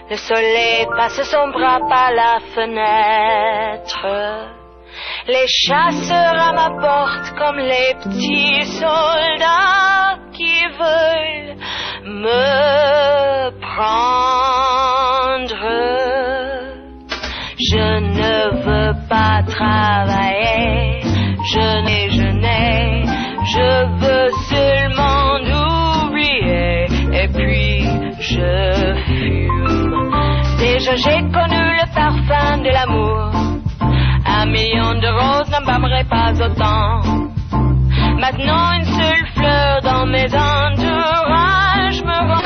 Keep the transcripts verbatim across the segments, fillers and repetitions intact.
Le soleil passe son bras par la fenêtre. Les chasseurs à ma porte comme les petits soldats qui veulent me prendre. Je ne veux pas travailler, je n'ai, je n'ai, je veux seulement oublier. Et puis je fume. Déjà j'ai connu le parfum de l'amour. Un million de roses n'embâmerait pas autant. Maintenant une seule fleur dans mes entourages me rend.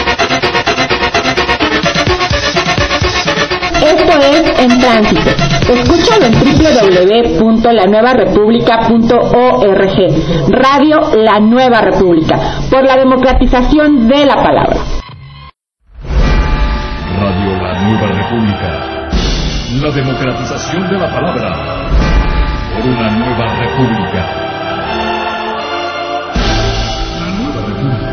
Esto es En Tránsito. Escúchalo en doble u doble u doble u punto la nueva república punto org. Radio La Nueva República, por la democratización de la palabra. Radio La Nueva República. La democratización de la palabra. Por una nueva república. La Nueva República.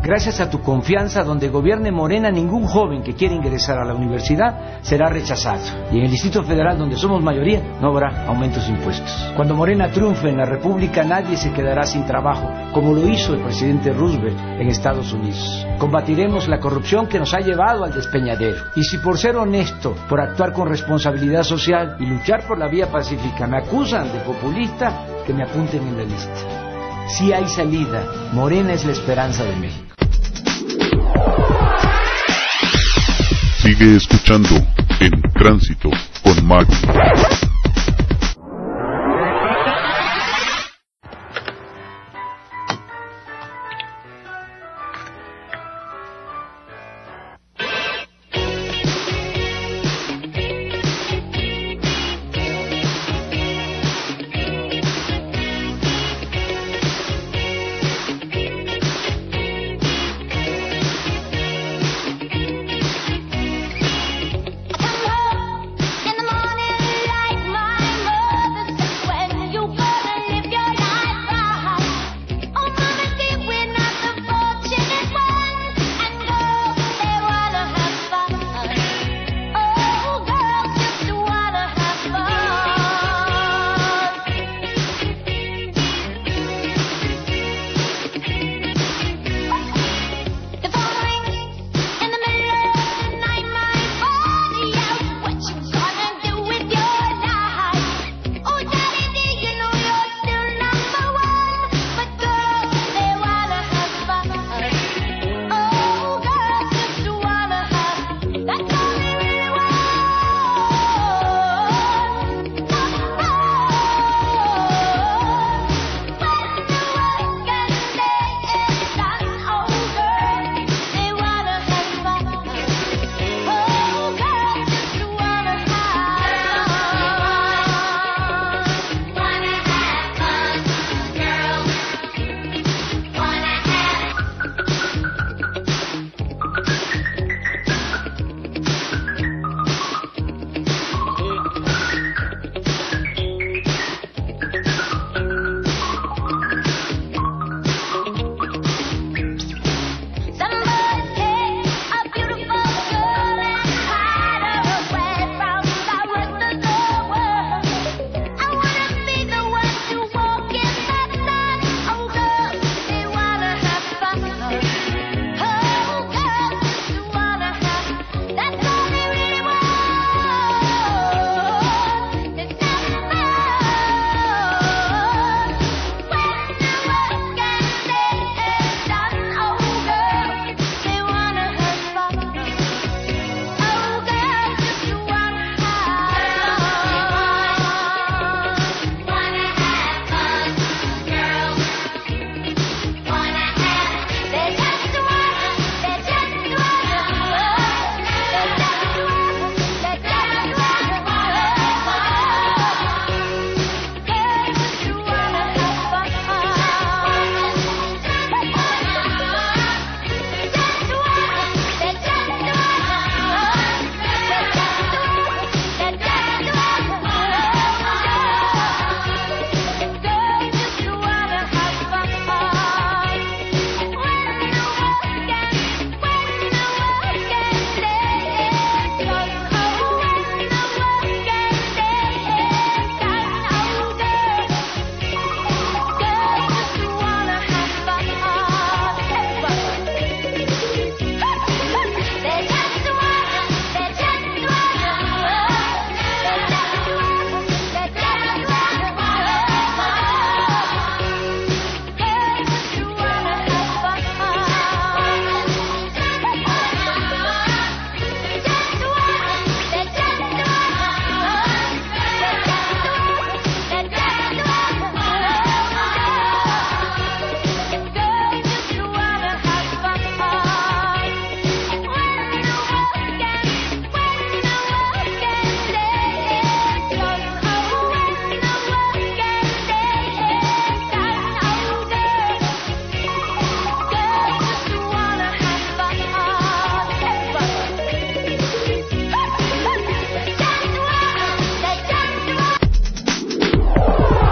Gracias a tu confianza, donde gobierne Morena, ningún joven que quiera ingresar a la universidad será rechazado. Y en el Distrito Federal, donde somos mayoría, no habrá aumentos de impuestos. Cuando Morena triunfe en la República, nadie se quedará sin trabajo, como lo hizo el presidente Roosevelt en Estados Unidos. Combatiremos la corrupción que nos ha llevado al despeñadero. Y si por ser honesto, por actuar con responsabilidad social y luchar por la vía pacífica me acusan de populista, que me apunten en la lista. Si hay salida, Morena es la esperanza de México. Sigue escuchando En Tránsito con Mario.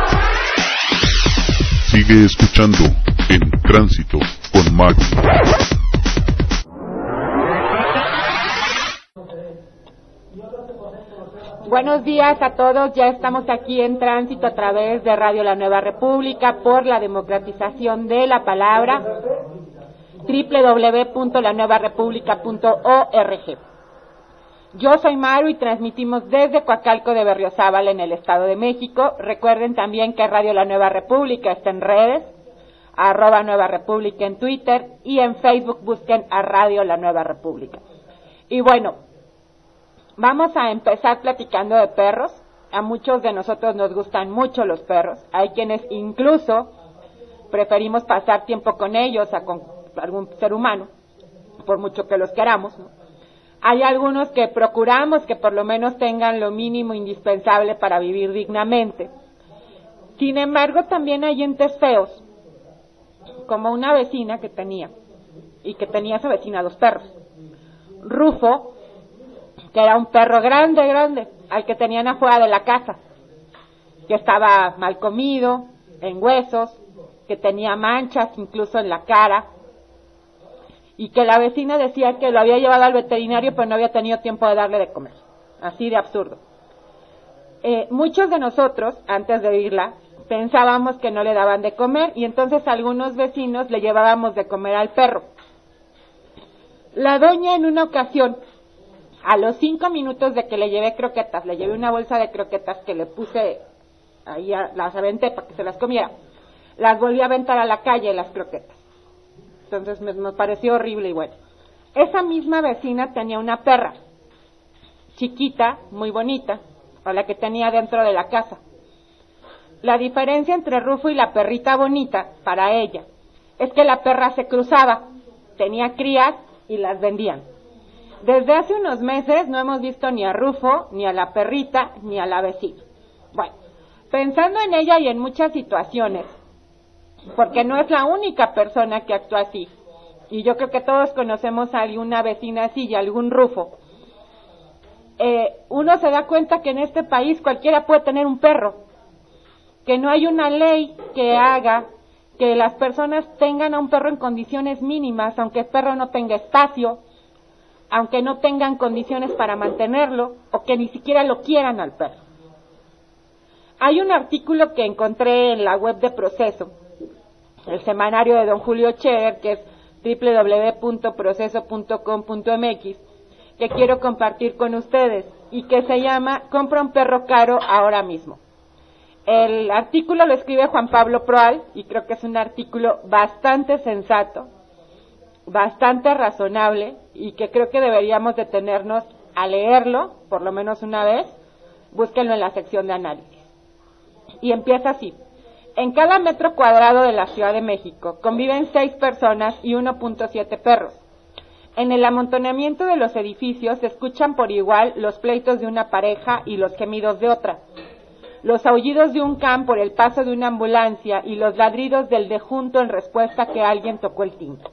Sigue escuchando En Tránsito con Mario. Buenos días a todos, ya estamos aquí en tránsito a través de Radio La Nueva República por la democratización de la palabra, doble u doble u doble u punto la nueva república punto org. Yo soy Maru y transmitimos desde Coacalco de Berriozábal en el Estado de México. Recuerden también que Radio La Nueva República está en redes, arroba Nueva República en Twitter y en Facebook busquen a Radio La Nueva República. Y bueno, vamos a empezar platicando de perros. A muchos de nosotros nos gustan mucho los perros. Hay quienes incluso preferimos pasar tiempo con ellos a con algún ser humano, por mucho que los queramos, ¿no? Hay algunos que procuramos que por lo menos tengan lo mínimo indispensable para vivir dignamente. Sin embargo, también hay entes feos, como una vecina que tenía, y que tenía esa vecina dos perros. Rufo, que era un perro grande, grande, al que tenían afuera de la casa, que estaba mal comido, en huesos, que tenía manchas incluso en la cara, y que la vecina decía que lo había llevado al veterinario pero no había tenido tiempo de darle de comer. Así de absurdo. Eh, muchos de nosotros, antes de irla, pensábamos que no le daban de comer y entonces algunos vecinos le llevábamos de comer al perro. La doña en una ocasión, a los cinco minutos de que le llevé croquetas, le llevé una bolsa de croquetas que le puse, ahí a, las aventé para que se las comiera, las volví a aventar a la calle las croquetas. Entonces me, me pareció horrible y bueno. Esa misma vecina tenía una perra, chiquita, muy bonita, a la que tenía dentro de la casa. La diferencia entre Rufo y la perrita bonita, para ella, es que la perra se cruzaba, tenía crías y las vendían. Desde hace unos meses no hemos visto ni a Rufo, ni a la perrita, ni a la vecina. Bueno, pensando en ella y en muchas situaciones, porque no es la única persona que actúa así, y yo creo que todos conocemos a alguna vecina así y algún Rufo, eh, uno se da cuenta que en este país cualquiera puede tener un perro, que no hay una ley que haga que las personas tengan a un perro en condiciones mínimas, aunque el perro no tenga espacio, aunque no tengan condiciones para mantenerlo, o que ni siquiera lo quieran al perro. Hay un artículo que encontré en la web de Proceso, el semanario de don Julio Scherer, que es doble u doble u doble u punto proceso punto com punto m x, que quiero compartir con ustedes, y que se llama Compra un perro caro ahora mismo. El artículo lo escribe Juan Pablo Proal, y creo que es un artículo bastante sensato, bastante razonable, y que creo que deberíamos detenernos a leerlo, por lo menos una vez. Búsquenlo en la sección de análisis. Y empieza así. En cada metro cuadrado de la Ciudad de México conviven seis personas y uno punto siete perros. En el amontonamiento de los edificios se escuchan por igual los pleitos de una pareja y los gemidos de otra, los aullidos de un can por el paso de una ambulancia y los ladridos del de junto en respuesta a que alguien tocó el timbre.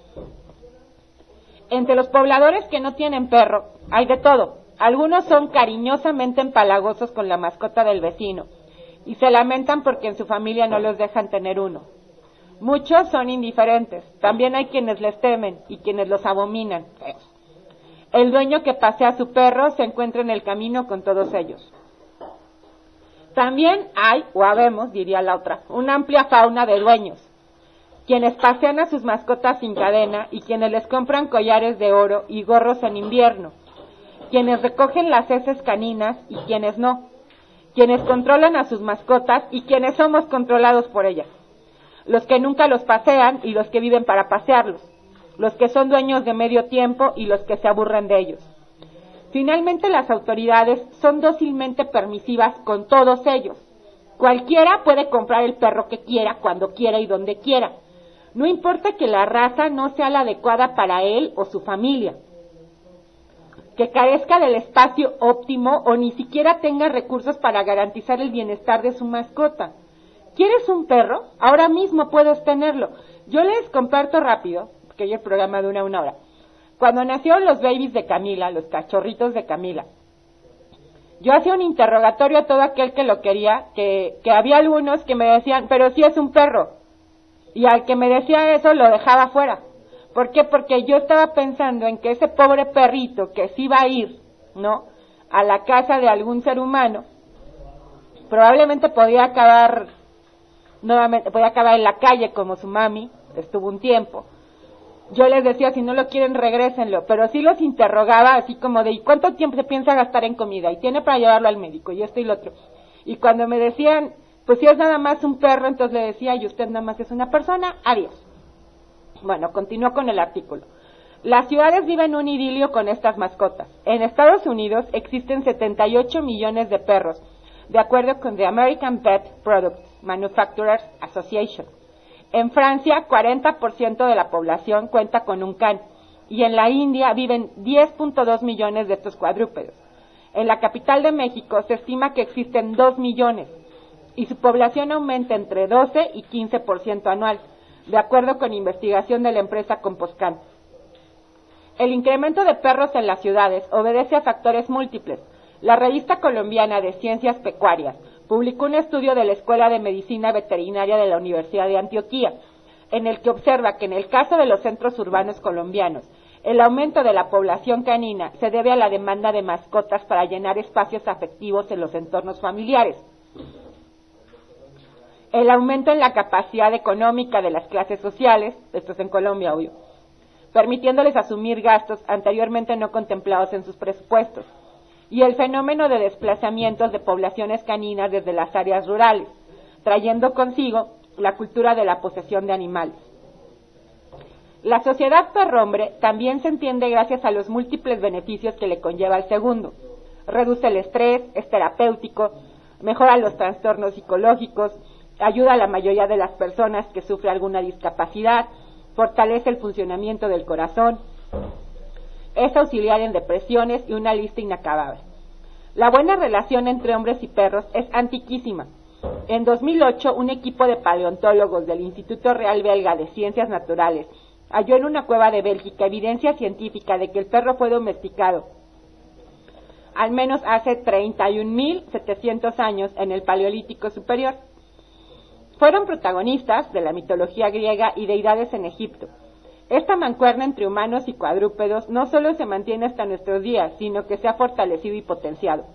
Entre los pobladores que no tienen perro hay de todo. Algunos son cariñosamente empalagosos con la mascota del vecino y se lamentan porque en su familia no los dejan tener uno. Muchos son indiferentes, también hay quienes les temen y quienes los abominan. El dueño que pasea a su perro se encuentra en el camino con todos ellos. También hay, o habemos, diría la otra, una amplia fauna de dueños, quienes pasean a sus mascotas sin cadena y quienes les compran collares de oro y gorros en invierno, quienes recogen las heces caninas y quienes no, quienes controlan a sus mascotas y quienes somos controlados por ellas, los que nunca los pasean y los que viven para pasearlos, los que son dueños de medio tiempo y los que se aburren de ellos. Finalmente, las autoridades son dócilmente permisivas con todos ellos. Cualquiera puede comprar el perro que quiera, cuando quiera y donde quiera. No importa que la raza no sea la adecuada para él o su familia, que carezca del espacio óptimo o ni siquiera tenga recursos para garantizar el bienestar de su mascota. ¿Quieres un perro? Ahora mismo puedes tenerlo. Yo les comparto rápido, porque hoy el programa dura una hora. Cuando nacieron los babies de Camila, los cachorritos de Camila, yo hacía un interrogatorio a todo aquel que lo quería, que, que había algunos que me decían, pero sí es un perro, y al que me decía eso lo dejaba fuera. ¿Por qué? Porque yo estaba pensando en que ese pobre perrito que sí va a ir, ¿no?, a la casa de algún ser humano, probablemente podía acabar nuevamente, podía acabar en la calle como su mami estuvo un tiempo. Yo les decía, si no lo quieren, regrésenlo, pero sí los interrogaba así como de, ¿y cuánto tiempo se piensa gastar en comida? Y tiene para llevarlo al médico, y esto y lo otro. Y cuando me decían, pues si es nada más un perro, entonces le decía, y usted nada más es una persona, adiós. Bueno, continúo con el artículo. Las ciudades viven un idilio con estas mascotas. En Estados Unidos existen setenta y ocho millones de perros, de acuerdo con the American Pet Products Manufacturers Association. En Francia, cuarenta por ciento de la población cuenta con un can, y en la India viven diez punto dos millones de estos cuadrúpedos. En la capital de México se estima que existen dos millones, y su población aumenta entre doce y quince por ciento anual, de acuerdo con investigación de la empresa Composcan. El incremento de perros en las ciudades obedece a factores múltiples. La revista colombiana de Ciencias Pecuarias publicó un estudio de la Escuela de Medicina Veterinaria de la Universidad de Antioquia, en el que observa que en el caso de los centros urbanos colombianos, el aumento de la población canina se debe a la demanda de mascotas para llenar espacios afectivos en los entornos familiares. El aumento en la capacidad económica de las clases sociales, esto es en Colombia, obvio, permitiéndoles asumir gastos anteriormente no contemplados en sus presupuestos, y el fenómeno de desplazamientos de poblaciones caninas desde las áreas rurales, trayendo consigo la cultura de la posesión de animales. La sociedad perro-hombre también se entiende gracias a los múltiples beneficios que le conlleva al segundo. Reduce el estrés, es terapéutico, mejora los trastornos psicológicos, ayuda a la mayoría de las personas que sufren alguna discapacidad, fortalece el funcionamiento del corazón, es auxiliar en depresiones y una lista inacabable. La buena relación entre hombres y perros es antiquísima. En dos mil ocho, un equipo de paleontólogos del Instituto Real Belga de Ciencias Naturales halló en una cueva de Bélgica evidencia científica de que el perro fue domesticado al menos hace treinta y un mil setecientos años en el Paleolítico Superior. Fueron protagonistas de la mitología griega y deidades en Egipto. Esta mancuerna entre humanos y cuadrúpedos no solo se mantiene hasta nuestros días, sino que se ha fortalecido y potenciado.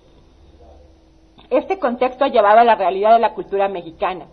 Este contexto ha llevado a la realidad de la cultura mexicana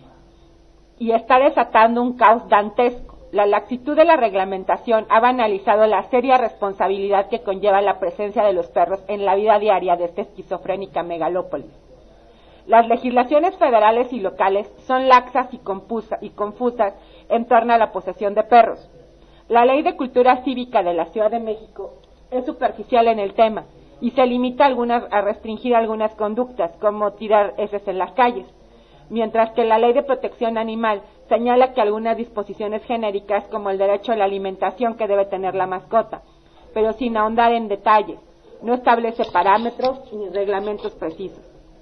y está desatando un caos dantesco. La laxitud de la reglamentación ha banalizado la seria responsabilidad que conlleva la presencia de los perros en la vida diaria de esta esquizofrénica megalópolis. Las legislaciones federales y locales son laxas y, confusa, y confusas en torno a la posesión de perros. La Ley de Cultura Cívica de la Ciudad de México es superficial en el tema y se limita a, algunas, a restringir algunas conductas, como tirar heces en las calles, mientras que la Ley de Protección Animal señala que algunas disposiciones genéricas, como el derecho a la alimentación que debe tener la mascota, pero sin ahondar en detalles, no establece parámetros ni reglamentos precisos.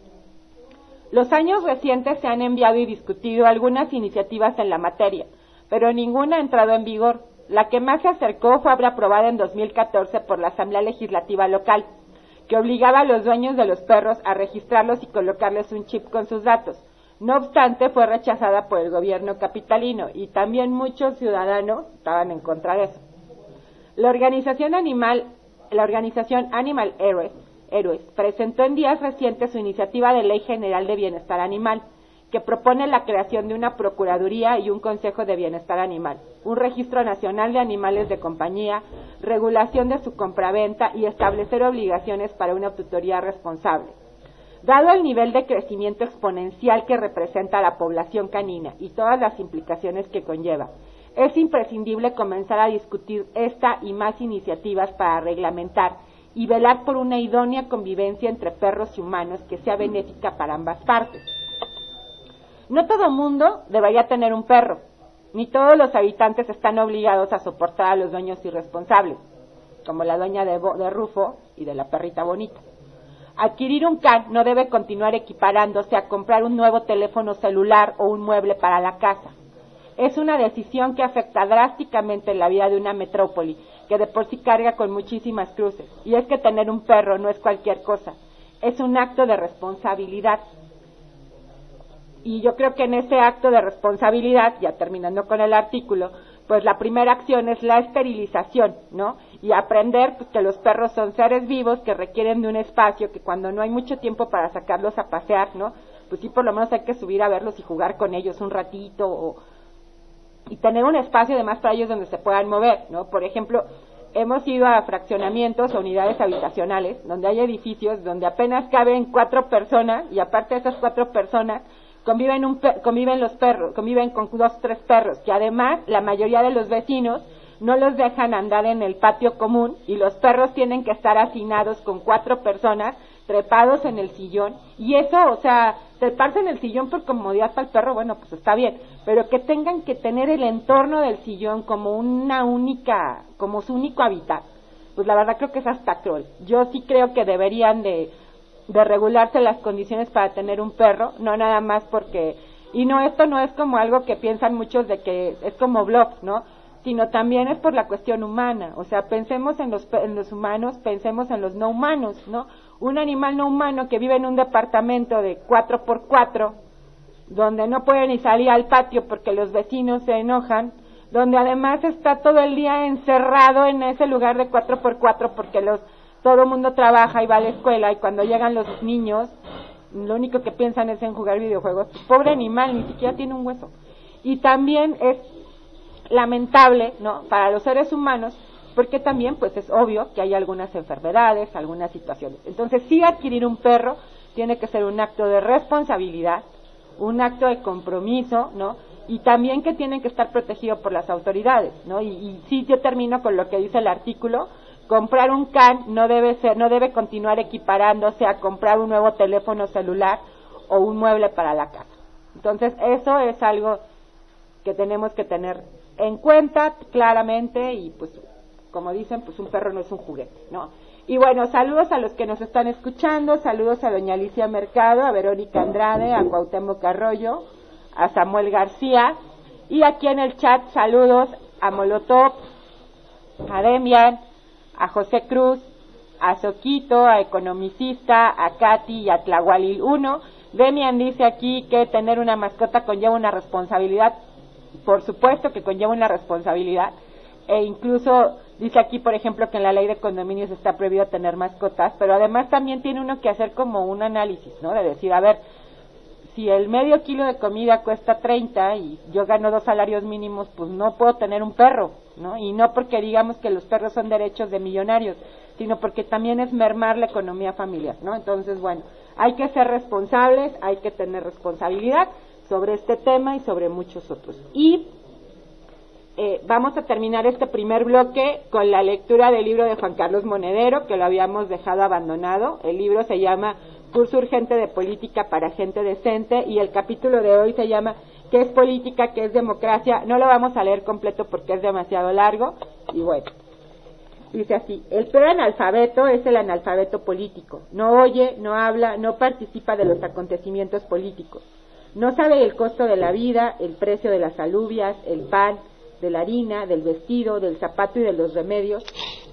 Los años recientes se han enviado y discutido algunas iniciativas en la materia, pero ninguna ha entrado en vigor. La que más se acercó fue aprobada en dos mil catorce por la Asamblea Legislativa local, que obligaba a los dueños de los perros a registrarlos y colocarles un chip con sus datos. No obstante, fue rechazada por el gobierno capitalino y también muchos ciudadanos estaban en contra de eso. La organización animal, la organización Animal Heroes, Héroes presentó en días recientes su iniciativa de Ley General de Bienestar Animal, que propone la creación de una Procuraduría y un Consejo de Bienestar Animal, un Registro Nacional de Animales de Compañía, regulación de su compraventa y establecer obligaciones para una tutoría responsable. Dado el nivel de crecimiento exponencial que representa la población canina y todas las implicaciones que conlleva, es imprescindible comenzar a discutir esta y más iniciativas para reglamentar y velar por una idónea convivencia entre perros y humanos que sea benéfica para ambas partes. No todo mundo debería tener un perro, ni todos los habitantes están obligados a soportar a los dueños irresponsables, como la dueña de, Bo, de Rufo y de la perrita bonita. Adquirir un can no debe continuar equiparándose a comprar un nuevo teléfono celular o un mueble para la casa. Es una decisión que afecta drásticamente la vida de una metrópoli, que de por sí carga con muchísimas cruces. Y es que tener un perro no es cualquier cosa, es un acto de responsabilidad. Y yo creo que en ese acto de responsabilidad, ya terminando con el artículo, pues la primera acción es la esterilización, ¿no? Y aprender pues, que los perros son seres vivos que requieren de un espacio, que cuando no hay mucho tiempo para sacarlos a pasear, ¿no? Pues sí, por lo menos hay que subir a verlos y jugar con ellos un ratito, o, y tener un espacio además para ellos donde se puedan mover, ¿no? Por ejemplo, hemos ido a fraccionamientos o unidades habitacionales, donde hay edificios donde apenas caben cuatro personas, y aparte de esas cuatro personas, conviven un per- conviven los perros, conviven con dos, tres perros, que además la mayoría de los vecinos no los dejan andar en el patio común, y los perros tienen que estar hacinados con cuatro personas, trepados en el sillón, y eso, o sea, treparse en el sillón por comodidad para el perro, bueno, pues está bien, pero que tengan que tener el entorno del sillón como una única, como su único hábitat, pues la verdad creo que es hasta cruel. Yo sí creo que deberían de de regularse las condiciones para tener un perro, no nada más porque, y no, esto no es como algo que piensan muchos de que es como blog, ¿no? Sino también es por la cuestión humana, o sea, pensemos en los, en los humanos, pensemos en los no humanos, ¿no? Un animal no humano que vive en un departamento de cuatro por cuatro, donde no puede ni salir al patio porque los vecinos se enojan, donde además está todo el día encerrado en ese lugar de cuatro por cuatro porque los todo el mundo trabaja y va a la escuela, y cuando llegan los niños, lo único que piensan es en jugar videojuegos. Pobre animal, ni siquiera tiene un hueso. Y también es lamentable, ¿no?, para los seres humanos, porque también, pues es obvio que hay algunas enfermedades, algunas situaciones. Entonces, sí, adquirir un perro tiene que ser un acto de responsabilidad, un acto de compromiso, ¿no?, y también que tienen que estar protegidos por las autoridades, ¿no? Y, y sí, yo termino con lo que dice el artículo. Comprar un can no debe ser, no debe continuar equiparándose a comprar un nuevo teléfono celular o un mueble para la casa. Entonces, eso es algo que tenemos que tener en cuenta claramente, y pues, como dicen, pues un perro no es un juguete, ¿no? Y bueno, saludos a los que nos están escuchando, saludos a doña Alicia Mercado, a Verónica Andrade, a Cuauhtémoc Arroyo, a Samuel García, y aquí en el chat saludos a Molotov, a Demian, a José Cruz, a Soquito, a Economicista, a Katy y a Tlahualil uno. Demian dice aquí que tener una mascota conlleva una responsabilidad. Por supuesto que conlleva una responsabilidad, e incluso dice aquí, por ejemplo, que en la ley de condominios está prohibido tener mascotas, pero además también tiene uno que hacer como un análisis, ¿no? De decir, a ver, si el medio kilo de comida cuesta treinta y yo gano dos salarios mínimos, pues no puedo tener un perro, ¿no? Y no porque digamos que los perros son derechos de millonarios, sino porque también es mermar la economía familiar, ¿no? Entonces, bueno, hay que ser responsables, hay que tener responsabilidad sobre este tema y sobre muchos otros. Y eh, vamos a terminar este primer bloque con la lectura del libro de Juan Carlos Monedero, que lo habíamos dejado abandonado. El libro se llama Curso Urgente de Política para Gente Decente, y el capítulo de hoy se llama ¿Qué es política? ¿Qué es democracia? No lo vamos a leer completo porque es demasiado largo, y bueno, dice así: el peor analfabeto es el analfabeto político. No oye, no habla, no participa de los acontecimientos políticos. No sabe el costo de la vida, el precio de las alubias, el pan, de la harina, del vestido, del zapato y de los remedios.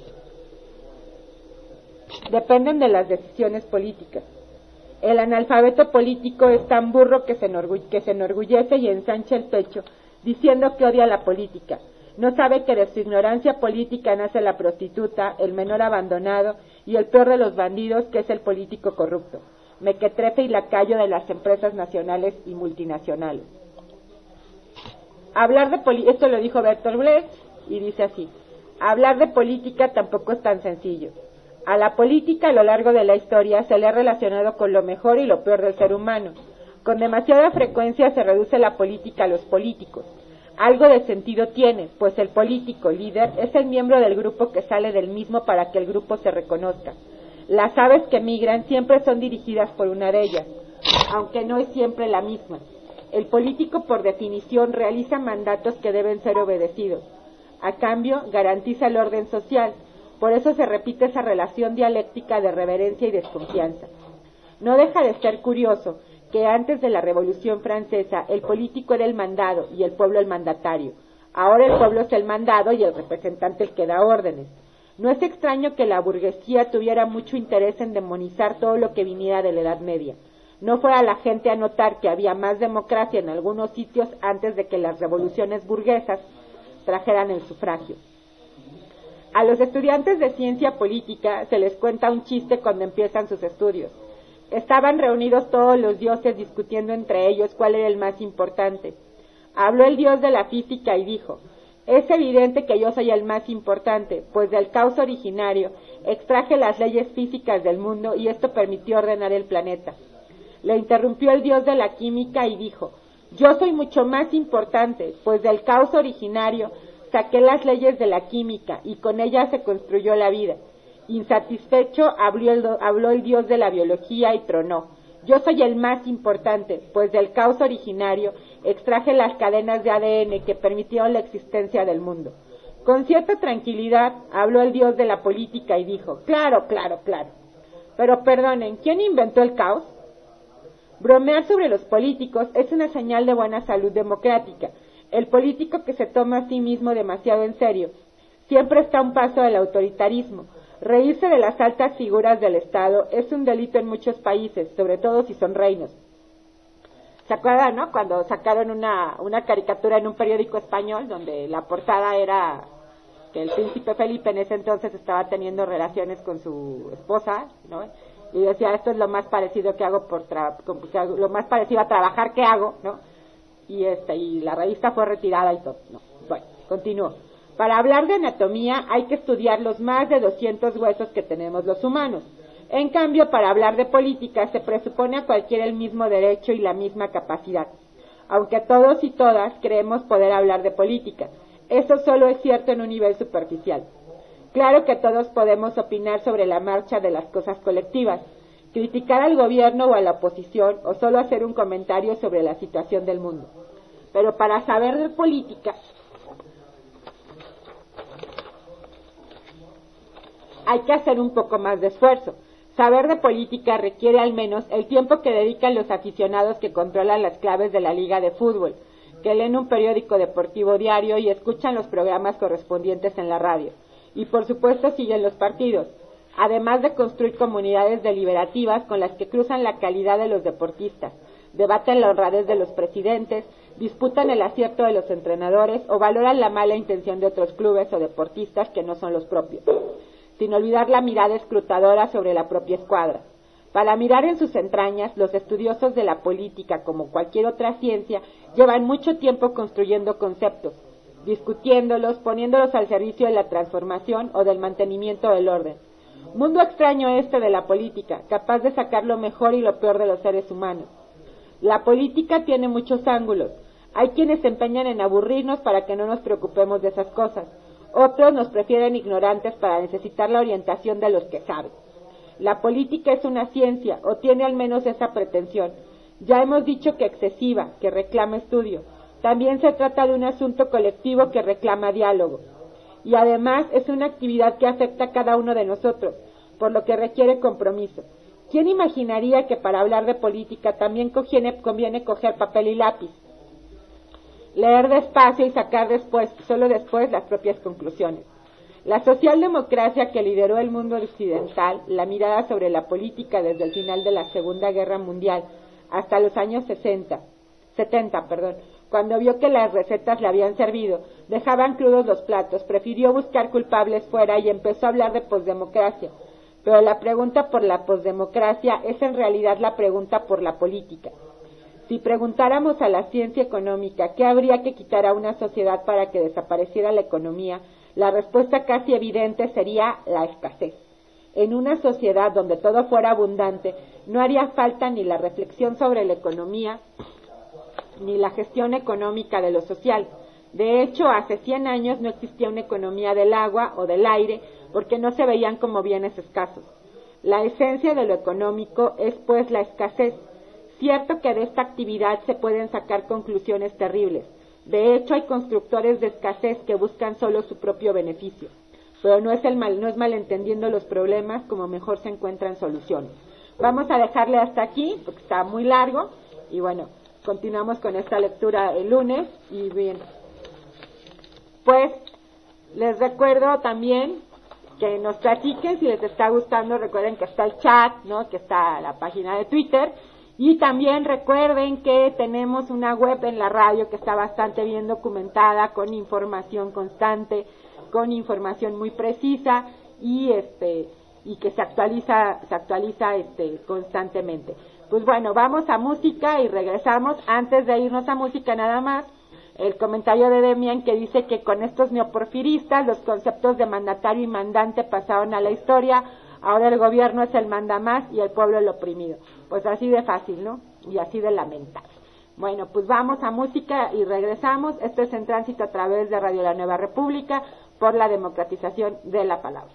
Dependen de las decisiones políticas. El analfabeto político es tan burro que se, enorgu- que se enorgullece y ensancha el pecho, diciendo que odia la política. No sabe que de su ignorancia política nace la prostituta, el menor abandonado y el peor de los bandidos, que es el político corrupto, mequetrefe y lacayo de las empresas nacionales y multinacionales. Hablar de política, esto lo dijo Bertolt Brecht, y dice así: hablar de política tampoco es tan sencillo. A la política a lo largo de la historia se le ha relacionado con lo mejor y lo peor del ser humano. Con demasiada frecuencia se reduce la política a los políticos. Algo de sentido tiene, pues el político líder es el miembro del grupo que sale del mismo para que el grupo se reconozca. Las aves que migran siempre son dirigidas por una de ellas, aunque no es siempre la misma. El político, por definición, realiza mandatos que deben ser obedecidos. A cambio, garantiza el orden social. Por eso se repite esa relación dialéctica de reverencia y desconfianza. No deja de ser curioso que antes de la Revolución Francesa el político era el mandado y el pueblo el mandatario. Ahora el pueblo es el mandado y el representante el que da órdenes. No es extraño que la burguesía tuviera mucho interés en demonizar todo lo que viniera de la Edad Media. No fuera la gente a notar que había más democracia en algunos sitios antes de que las revoluciones burguesas, trajeran el sufragio. A los estudiantes de ciencia política se les cuenta un chiste cuando empiezan sus estudios. Estaban reunidos todos los dioses discutiendo entre ellos cuál era el más importante. Habló el dios de la física y dijo: es evidente que yo soy el más importante, pues del caos originario extraje las leyes físicas del mundo y esto permitió ordenar el planeta. Le interrumpió el dios de la química y dijo: yo soy mucho más importante, pues del caos originario saqué las leyes de la química y con ellas se construyó la vida. Insatisfecho habló el, habló el dios de la biología y tronó: yo soy el más importante, pues del caos originario extraje las cadenas de A D N que permitieron la existencia del mundo. Con cierta tranquilidad habló el dios de la política y dijo: claro, claro, claro. Pero perdonen, ¿quién inventó el caos? Bromear sobre los políticos es una señal de buena salud democrática. El político que se toma a sí mismo demasiado en serio siempre está a un paso del autoritarismo. Reírse de las altas figuras del Estado es un delito en muchos países, sobre todo si son reinos. ¿Se acuerdan, no? Cuando sacaron una, una caricatura en un periódico español donde la portada era que el príncipe Felipe en ese entonces estaba teniendo relaciones con su esposa, ¿no? Y decía: esto es lo más parecido que hago por tra lo más parecido a trabajar que hago, ¿no? Y este y la revista fue retirada y todo. No. Bueno, continúo. Para hablar de anatomía hay que estudiar los más de doscientos huesos que tenemos los humanos. En cambio, para hablar de política se presupone a cualquiera el mismo derecho y la misma capacidad. Aunque todos y todas creemos poder hablar de política, eso solo es cierto en un nivel superficial. Claro que todos podemos opinar sobre la marcha de las cosas colectivas, criticar al gobierno o a la oposición o solo hacer un comentario sobre la situación del mundo. Pero para saber de política hay que hacer un poco más de esfuerzo. Saber de política requiere al menos el tiempo que dedican los aficionados que controlan las claves de la liga de fútbol, que leen un periódico deportivo diario y escuchan los programas correspondientes en la radio. Y por supuesto siguen los partidos, además de construir comunidades deliberativas con las que cruzan la calidad de los deportistas, debaten la honradez de los presidentes, disputan el acierto de los entrenadores o valoran la mala intención de otros clubes o deportistas que no son los propios, sin olvidar la mirada escrutadora sobre la propia escuadra. Para mirar en sus entrañas, los estudiosos de la política, como cualquier otra ciencia, llevan mucho tiempo construyendo conceptos, discutiéndolos, poniéndolos al servicio de la transformación o del mantenimiento del orden. Mundo extraño este de la política, capaz de sacar lo mejor y lo peor de los seres humanos. La política tiene muchos ángulos. Hay quienes se empeñan en aburrirnos para que no nos preocupemos de esas cosas. Otros nos prefieren ignorantes para necesitar la orientación de los que saben. La política es una ciencia, o tiene al menos esa pretensión. Ya hemos dicho que excesiva, que reclama estudio. También se trata de un asunto colectivo que reclama diálogo. Y además es una actividad que afecta a cada uno de nosotros, por lo que requiere compromiso. ¿Quién imaginaría que para hablar de política también conviene, conviene coger papel y lápiz? Leer despacio y sacar después, solo después, las propias conclusiones. La socialdemocracia que lideró el mundo occidental, la mirada sobre la política desde el final de la Segunda Guerra Mundial hasta los años sesenta, setenta, perdón, cuando vio que las recetas le habían servido, dejaban crudos los platos, prefirió buscar culpables fuera y empezó a hablar de posdemocracia. Pero la pregunta por la posdemocracia es en realidad la pregunta por la política. Si preguntáramos a la ciencia económica qué habría que quitar a una sociedad para que desapareciera la economía, la respuesta casi evidente sería la escasez. En una sociedad donde todo fuera abundante, no haría falta ni la reflexión sobre la economía, ni la gestión económica de lo social. De hecho, hace cien años no existía una economía del agua o del aire, porque no se veían como bienes escasos. La esencia de lo económico es, pues, la escasez. Cierto que de esta actividad se pueden sacar conclusiones terribles. De hecho, hay constructores de escasez que buscan solo su propio beneficio. Pero no es, el mal, no es malentendiendo los problemas como mejor se encuentran soluciones. Vamos a dejarle hasta aquí, porque está muy largo. Y bueno, continuamos con esta lectura el lunes. Y bien, pues les recuerdo también que nos platiquen si les está gustando. Recuerden que está el chat, ¿no? Que está la página de Twitter. Y también recuerden que tenemos una web en la radio que está bastante bien documentada, con información constante, con información muy precisa y este y que se actualiza se actualiza este constantemente. Pues bueno, vamos a música y regresamos. Antes de irnos a música, nada más el comentario de Demian, que dice que con estos neoporfiristas los conceptos de mandatario y mandante pasaron a la historia. Ahora el gobierno es el mandamás y el pueblo el oprimido. Pues así de fácil, ¿no? Y así de lamentable. Bueno, pues vamos a música y regresamos. Esto es En Tránsito a través de Radio La Nueva República, por la democratización de la palabra.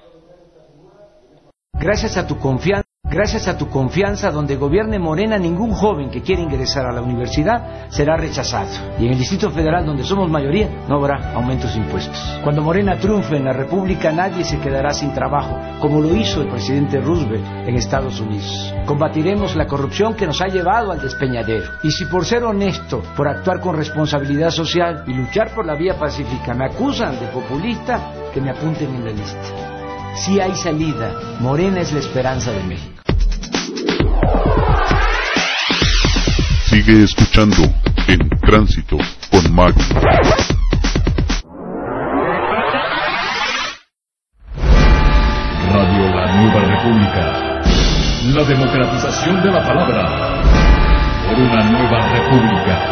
Gracias a tu confianza, gracias a tu confianza, donde gobierne Morena, ningún joven que quiera ingresar a la universidad será rechazado. Y en el Distrito Federal, donde somos mayoría, no habrá aumentos de impuestos. Cuando Morena triunfe en la República, nadie se quedará sin trabajo, como lo hizo el presidente Roosevelt en Estados Unidos. Combatiremos la corrupción que nos ha llevado al despeñadero. Y si por ser honesto, por actuar con responsabilidad social y luchar por la vía pacífica me acusan de populista, que me apunten en la lista. Si hay salida, Morena es la esperanza de México. Sigue escuchando En Tránsito con Mago. Radio La Nueva República. La democratización de la palabra. Por una nueva república.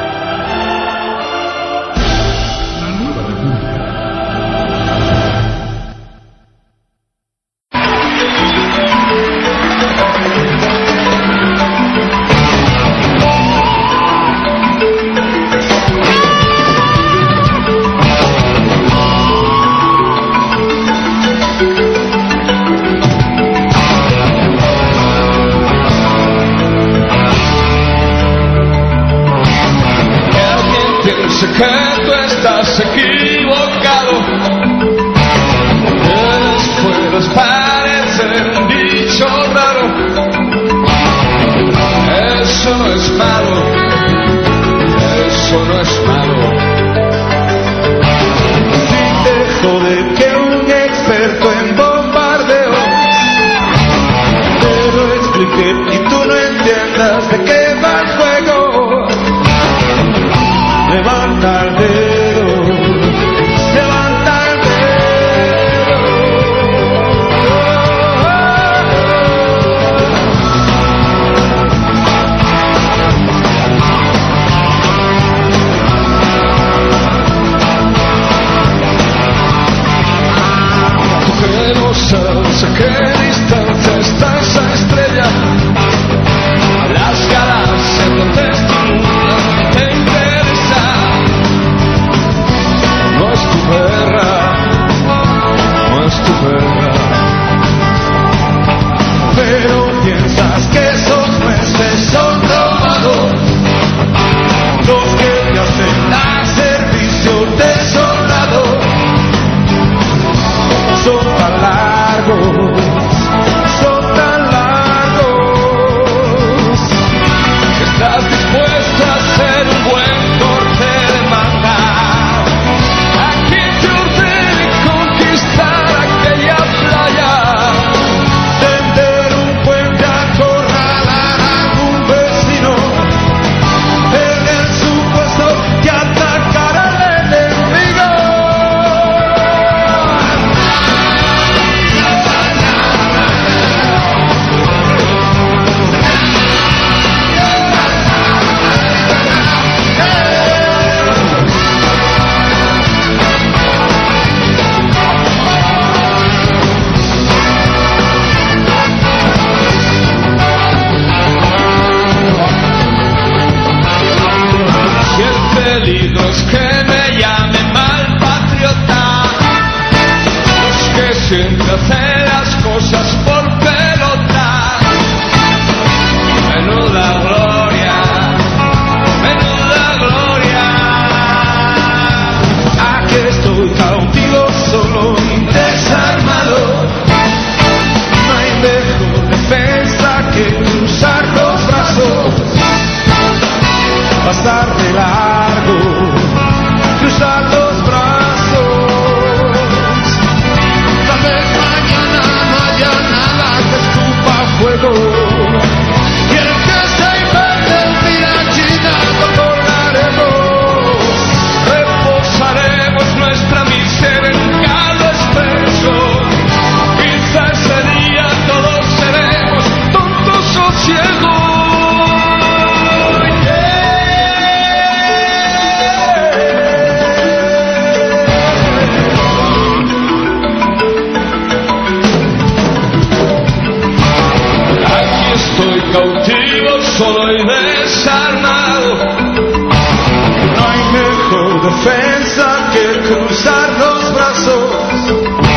La Nueva República. Sé que tú estás equivocado, les puedes parecer un bicho raro, eso no es malo, eso no es malo. Si te jode que un experto en bombardeo te lo explique y tú no entiendas de qué va el juego, levanta el dedo, levanta el dedo. Tú que no sabes a qué distancia está esa estrella, las galaxias no te estimulan, te interesa. No es tu perra, no es tu perra, pero piensas que esos meses son robados, los que te hacen a servicio de soldado, son tan largos, son tan largos, que estás dispuesto a hacer un buen corte de manga. Aquella playa, tender un puente, acorralar a algún vecino, tener su puesto y atacar al enemigo. El peligro es que me llame mal patriota, es que siempre hace las cosas por pelota. Menuda gloria, menuda gloria. Aquí estoy cautivo, solo y desarmado. No hay mejor defensa que cruzar los brazos, pasar de largo, cruzar los brazos. Tal vez mañana no haya nada que escupa fuego, y el que se defensa que cruzar los brazos,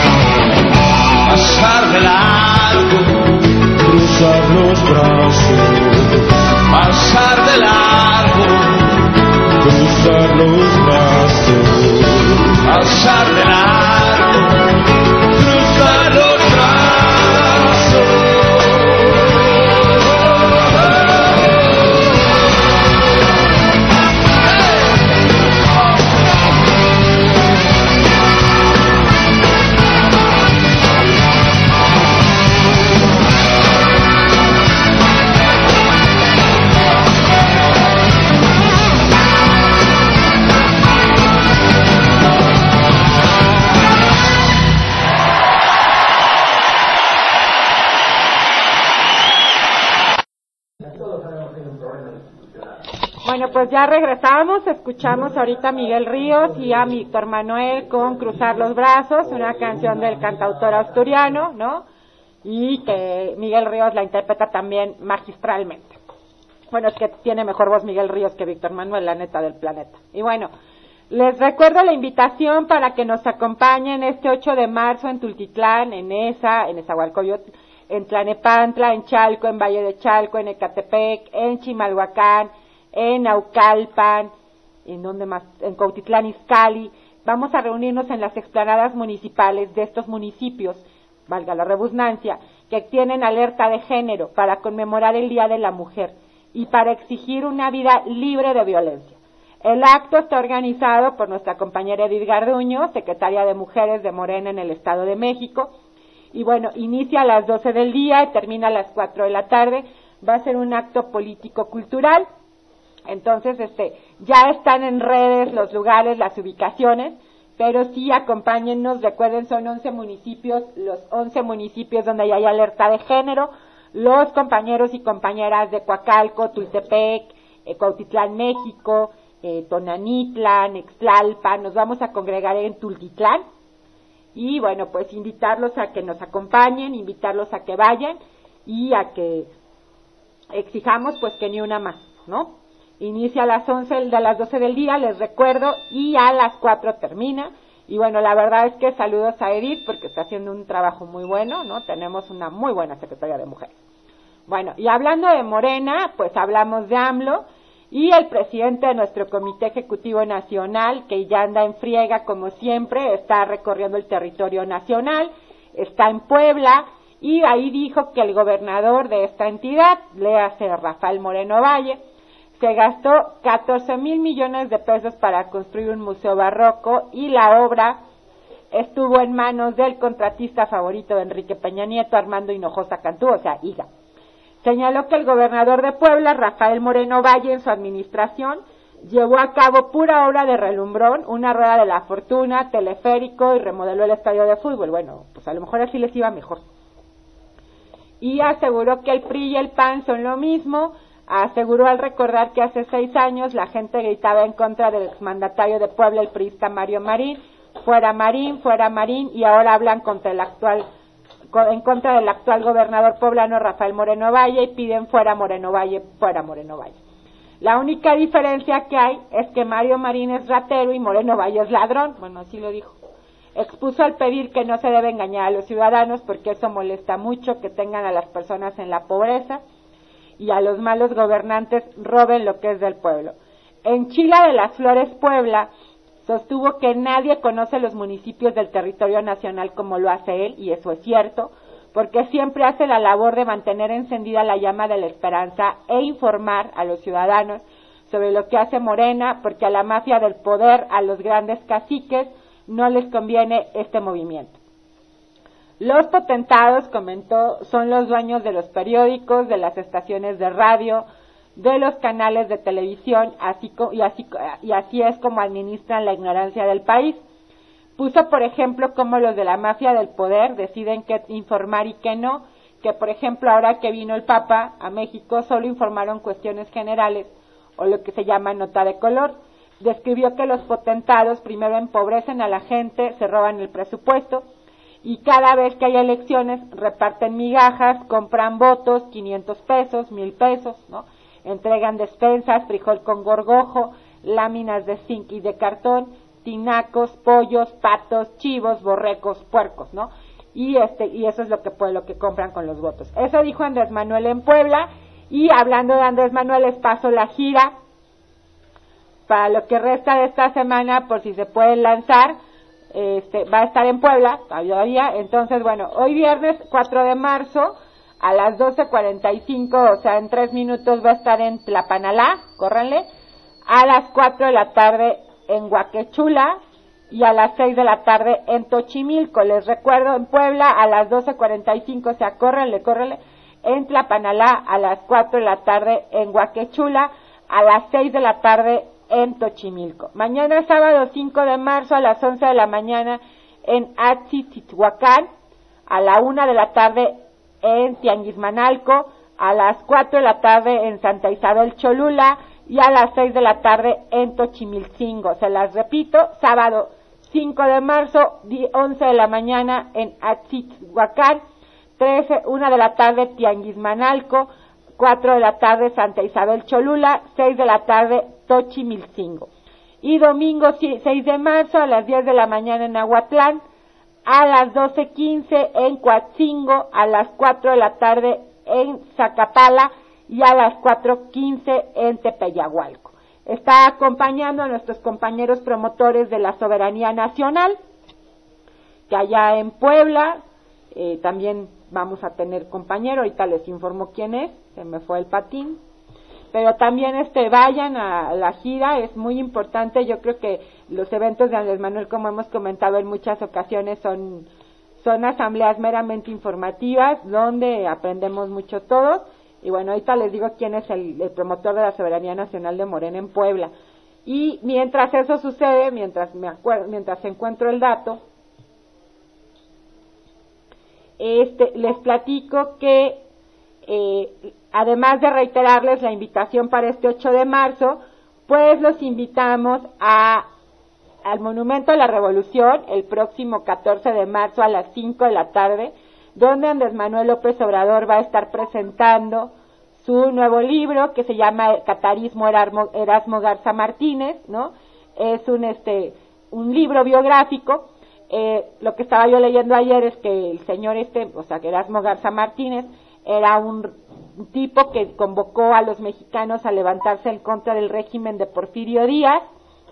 pasar de largo, cruzar los brazos, pasar de largo, cruzar los brazos, pasar de largo, cruzar los brazos. Bueno, pues ya regresamos, escuchamos ahorita a Miguel Ríos y a Víctor Manuel con Cruzar los Brazos, una canción del cantautor asturiano, ¿no? Y que Miguel Ríos la interpreta también magistralmente. Bueno, es que tiene mejor voz Miguel Ríos que Víctor Manuel, la neta del planeta. Y bueno, les recuerdo la invitación para que nos acompañen este ocho de marzo en Tultitlán, en Esa, en Nezahualcóyotl, en Tlanepantla, en Chalco, en Valle de Chalco, en Ecatepec, en Chimalhuacán, en Naucalpan, en donde más, en Cuautitlán Izcalli. Vamos a reunirnos en las explanadas municipales de estos municipios, valga la redundancia, que tienen alerta de género para conmemorar el Día de la Mujer y para exigir una vida libre de violencia. El acto está organizado por nuestra compañera Edith Garduño, secretaria de Mujeres de Morena en el Estado de México, y bueno, inicia a las doce del día y termina a las cuatro de la tarde. Va a ser un acto político-cultural. Entonces, este, ya están en redes los lugares, las ubicaciones, pero sí acompáñennos. Recuerden, son once municipios, los once municipios donde hay alerta de género. Los compañeros y compañeras de Coacalco, Tultepec, eh, Cuautitlán, México, eh, Tonanitlan, Ixtlalpan, nos vamos a congregar en Tultitlán. Y bueno, pues invitarlos a que nos acompañen, invitarlos a que vayan y a que exijamos pues que ni una más, ¿no? Inicia a las once de las doce del día, les recuerdo, y a las cuatro termina. Y bueno, la verdad es que saludos a Edith porque está haciendo un trabajo muy bueno, ¿no? Tenemos una muy buena secretaria de Mujeres. Bueno, y hablando de Morena, pues hablamos de AMLO y el presidente de nuestro Comité Ejecutivo Nacional, que ya anda en friega como siempre, está recorriendo el territorio nacional, está en Puebla, y ahí dijo que el gobernador de esta entidad, léase Rafael Moreno Valle, se gastó catorce mil millones de pesos para construir un museo barroco y la obra estuvo en manos del contratista favorito de Enrique Peña Nieto, Armando Hinojosa Cantú, o sea, I G A. Señaló que el gobernador de Puebla, Rafael Moreno Valle, en su administración, llevó a cabo pura obra de relumbrón, una rueda de la fortuna, teleférico y remodeló el estadio de fútbol. Bueno, pues a lo mejor así les iba mejor. Y aseguró que el P R I y el P A N son lo mismo. Aseguró al recordar que hace seis años la gente gritaba en contra del exmandatario de Puebla, el priista Mario Marín, fuera Marín, fuera Marín, y ahora hablan contra el actual, en contra del actual gobernador poblano Rafael Moreno Valle y piden fuera Moreno Valle, fuera Moreno Valle. La única diferencia que hay es que Mario Marín es ratero y Moreno Valle es ladrón, bueno, así lo dijo. Expuso al pedir que no se debe engañar a los ciudadanos porque eso molesta mucho, que tengan a las personas en la pobreza y a los malos gobernantes roben lo que es del pueblo. En Chila de las Flores, Puebla, sostuvo que nadie conoce los municipios del territorio nacional como lo hace él, y eso es cierto, porque siempre hace la labor de mantener encendida la llama de la esperanza e informar a los ciudadanos sobre lo que hace Morena, porque a la mafia del poder, a los grandes caciques, no les conviene este movimiento. Los potentados, comentó, son los dueños de los periódicos, de las estaciones de radio, de los canales de televisión, así co- y, así, y así es como administran la ignorancia del país. Puso, por ejemplo, cómo los de la mafia del poder deciden qué informar y qué no, que por ejemplo ahora que vino el Papa a México solo informaron cuestiones generales, o lo que se llama nota de color. Describió que los potentados primero empobrecen a la gente, se roban el presupuesto, y cada vez que hay elecciones reparten migajas, compran votos, quinientos pesos, mil pesos, ¿no? Entregan despensas, frijol con gorgojo, láminas de zinc y de cartón, tinacos, pollos, patos, chivos, borrecos, puercos, ¿no? Y este y eso es lo que pues, lo que compran con los votos. Eso dijo Andrés Manuel en Puebla. Y hablando de Andrés Manuel, les paso la gira para lo que resta de esta semana, por si se pueden lanzar. Este va a estar en Puebla todavía. Entonces, bueno, hoy viernes cuatro de marzo a las doce cuarenta y cinco, o sea, en tres minutos va a estar en Tlapanalá, córranle, a las cuatro de la tarde en Huaquechula y a las seis de la tarde en Tochimilco. Les recuerdo, en Puebla a las doce cuarenta y cinco, o sea, córranle, córranle, en Tlapanalá a las cuatro de la tarde en Huaquechula, a las seis de la tarde en Tochimilco. Mañana sábado cinco de marzo a las once de la mañana en Atzitzihuacán, a la una de la tarde en Tianguismanalco, a las cuatro de la tarde en Santa Isabel Cholula y a las seis de la tarde en Tochimilcingo. Se las repito, sábado cinco de marzo, once de la mañana en Atzitzihuacán, trece, una de la tarde Tianguismanalco, cuatro de la tarde Santa Isabel Cholula, seis de la tarde Tochimilcingo. Y domingo seis de marzo a las diez de la mañana en Aguatlán, a las doce quince en Coatzingo, a las cuatro de la tarde en Zacapala y a las cuatro quince en Tepeyahualco. Está acompañando a nuestros compañeros promotores de la soberanía nacional, que allá en Puebla eh, también vamos a tener compañero, ahorita les informo quién es, se me fue el patín, pero también este vayan a la gira, es muy importante. Yo creo que los eventos de Andrés Manuel, como hemos comentado en muchas ocasiones, son, son asambleas meramente informativas, donde aprendemos mucho todos, y bueno, ahorita les digo quién es el, el promotor de la soberanía nacional de Morena en Puebla. Y mientras eso sucede, mientras me acuerdo, mientras encuentro el dato, Este, les platico que eh, además de reiterarles la invitación para este ocho de marzo, pues los invitamos a al Monumento a la Revolución el próximo catorce de marzo a las cinco de la tarde, donde Andrés Manuel López Obrador va a estar presentando su nuevo libro que se llama Catarismo Erasmo, Erasmo Garza Martínez, ¿no? Es un este un libro biográfico. Eh, lo que estaba yo leyendo ayer es que el señor este, o sea, Erasmo Garza Martínez, era un, un tipo que convocó a los mexicanos a levantarse en contra del régimen de Porfirio Díaz,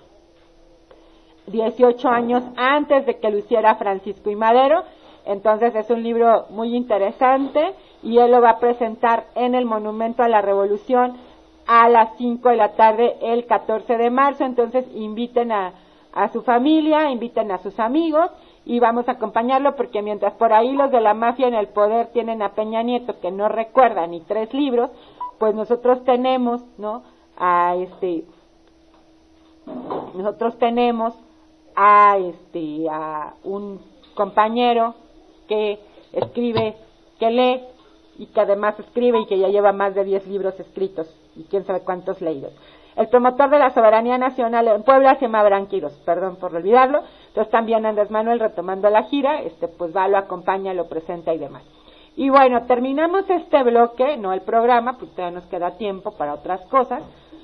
dieciocho años antes de que lo hiciera Francisco I. Madero. Entonces es un libro muy interesante y él lo va a presentar en el Monumento a la Revolución a las cinco de la tarde el catorce de marzo. Entonces inviten a a su familia, inviten a sus amigos y vamos a acompañarlo, porque mientras por ahí los de la mafia en el poder tienen a Peña Nieto, que no recuerda ni tres libros, pues nosotros tenemos, ¿no? A este, nosotros tenemos a este, a un compañero que escribe, que lee y que además escribe y que ya lleva más de diez libros escritos y quién sabe cuántos leídos. El promotor de la soberanía nacional en Puebla se llama Abraham Quirós, perdón por olvidarlo. Entonces también Andrés Manuel, retomando la gira, este pues va, lo acompaña, lo presenta y demás. Y bueno, terminamos este bloque, no el programa, porque todavía nos queda tiempo para otras cosas,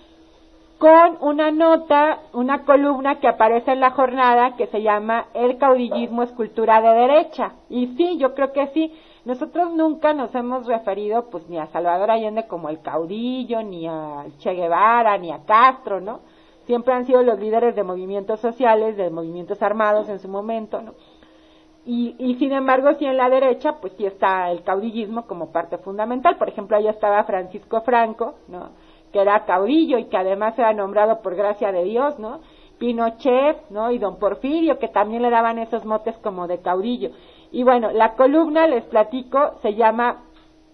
con una nota, una columna que aparece en la jornada que se llama El caudillismo es cultura de derecha. Y sí, yo creo que sí. Nosotros nunca nos hemos referido pues ni a Salvador Allende como el caudillo, ni a Che Guevara, ni a Castro, ¿no? Siempre han sido los líderes de movimientos sociales, de movimientos armados en su momento, ¿no? Y, y sin embargo, sí en la derecha, pues sí está el caudillismo como parte fundamental. Por ejemplo, ahí estaba Francisco Franco, ¿no? Que era caudillo y que además era nombrado por gracia de Dios, ¿no? Pinochet, ¿no? Y don Porfirio, que también le daban esos motes como de caudillo. Y bueno, la columna, les platico, se llama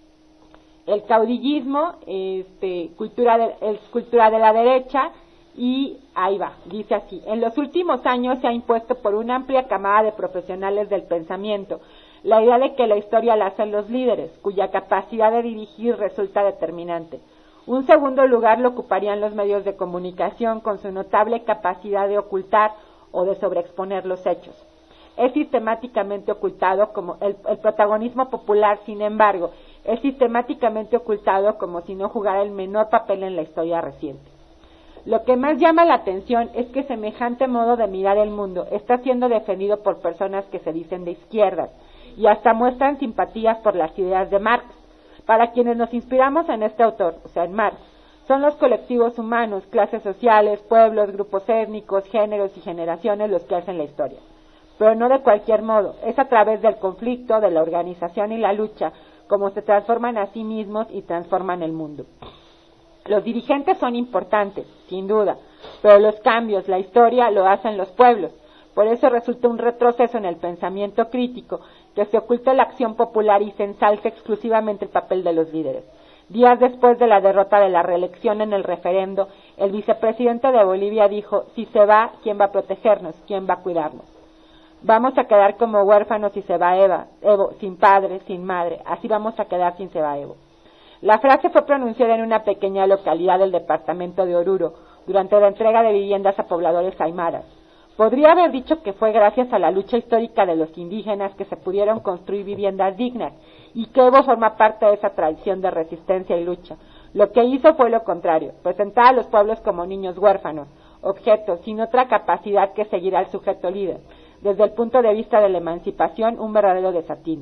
El caudillismo, este, cultura de, es cultura de la derecha, y ahí va, dice así: en los últimos años se ha impuesto por una amplia camada de profesionales del pensamiento la idea de que la historia la hacen los líderes, cuya capacidad de dirigir resulta determinante. Un segundo lugar lo ocuparían los medios de comunicación, con su notable capacidad de ocultar o de sobreexponer los hechos. Es sistemáticamente ocultado como el, el protagonismo popular, sin embargo, es sistemáticamente ocultado como si no jugara el menor papel en la historia reciente. Lo que más llama la atención es que semejante modo de mirar el mundo está siendo defendido por personas que se dicen de izquierdas y hasta muestran simpatías por las ideas de Marx. Para quienes nos inspiramos en este autor, o sea, en Marx, son los colectivos humanos, clases sociales, pueblos, grupos étnicos, géneros y generaciones los que hacen la historia. Pero no de cualquier modo, es a través del conflicto, de la organización y la lucha, como se transforman a sí mismos y transforman el mundo. Los dirigentes son importantes, sin duda, pero los cambios, la historia, lo hacen los pueblos. Por eso resulta un retroceso en el pensamiento crítico que se oculte la acción popular y se ensalce exclusivamente el papel de los líderes. Días después de la derrota de la reelección en el referendo, el vicepresidente de Bolivia dijo: si se va, ¿quién va a protegernos? ¿Quién va a cuidarnos? Vamos a quedar como huérfanos si se va Eva, Evo, sin padre, sin madre. Así vamos a quedar sin se va Evo. La frase fue pronunciada en una pequeña localidad del departamento de Oruro, durante la entrega de viviendas a pobladores aymaras. Podría haber dicho que fue gracias a la lucha histórica de los indígenas que se pudieron construir viviendas dignas, y que Evo forma parte de esa tradición de resistencia y lucha. Lo que hizo fue lo contrario, presentar a los pueblos como niños huérfanos, objetos, sin otra capacidad que seguir al sujeto líder. Desde el punto de vista de la emancipación, un verdadero desatino.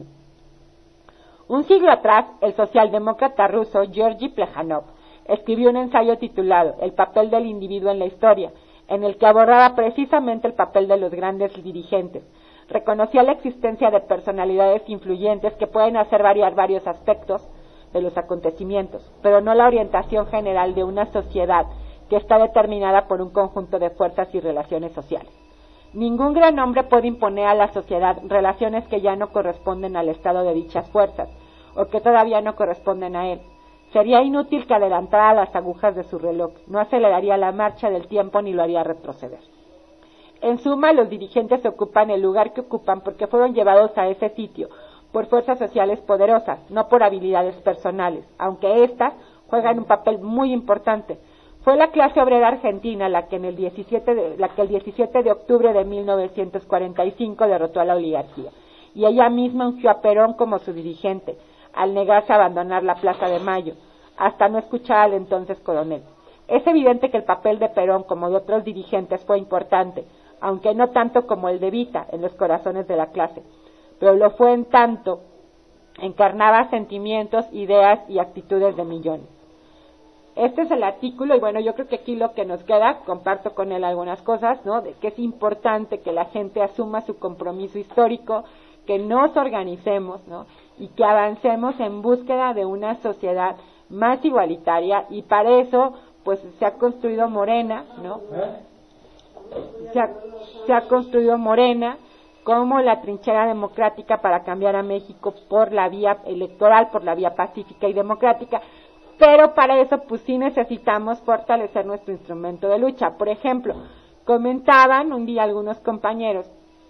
Un siglo atrás, el socialdemócrata ruso Georgy Plejánov escribió un ensayo titulado El papel del individuo en la historia, en el que abordaba precisamente el papel de los grandes dirigentes. Reconocía la existencia de personalidades influyentes que pueden hacer variar varios aspectos de los acontecimientos, pero no la orientación general de una sociedad que está determinada por un conjunto de fuerzas y relaciones sociales. Ningún gran hombre puede imponer a la sociedad relaciones que ya no corresponden al estado de dichas fuerzas, o que todavía no corresponden a él. Sería inútil que adelantara las agujas de su reloj, no aceleraría la marcha del tiempo ni lo haría retroceder. En suma, los dirigentes ocupan el lugar que ocupan porque fueron llevados a ese sitio por fuerzas sociales poderosas, no por habilidades personales, aunque éstas juegan un papel muy importante. Fue la clase obrera argentina la que, en el diecisiete de, la que el diecisiete de octubre de mil novecientos cuarenta y cinco derrotó a la oligarquía, y ella misma ungió a Perón como su dirigente, al negarse a abandonar la Plaza de Mayo, hasta no escuchar al entonces coronel. Es evidente que el papel de Perón, como de otros dirigentes, fue importante, aunque no tanto como el de Evita en los corazones de la clase, pero lo fue en tanto encarnaba sentimientos, ideas y actitudes de millones. Este es el artículo, y bueno, yo creo que aquí lo que nos queda, comparto con él algunas cosas, ¿no?, de que es importante que la gente asuma su compromiso histórico, que nos organicemos, ¿no?, y que avancemos en búsqueda de una sociedad más igualitaria, y para eso, pues, se ha construido Morena, ¿no?, se ha, se ha construido Morena como la trinchera democrática para cambiar a México por la vía electoral, por la vía pacífica y democrática. Pero para eso, pues sí necesitamos fortalecer nuestro instrumento de lucha. Por ejemplo, comentaban un día algunos compañeros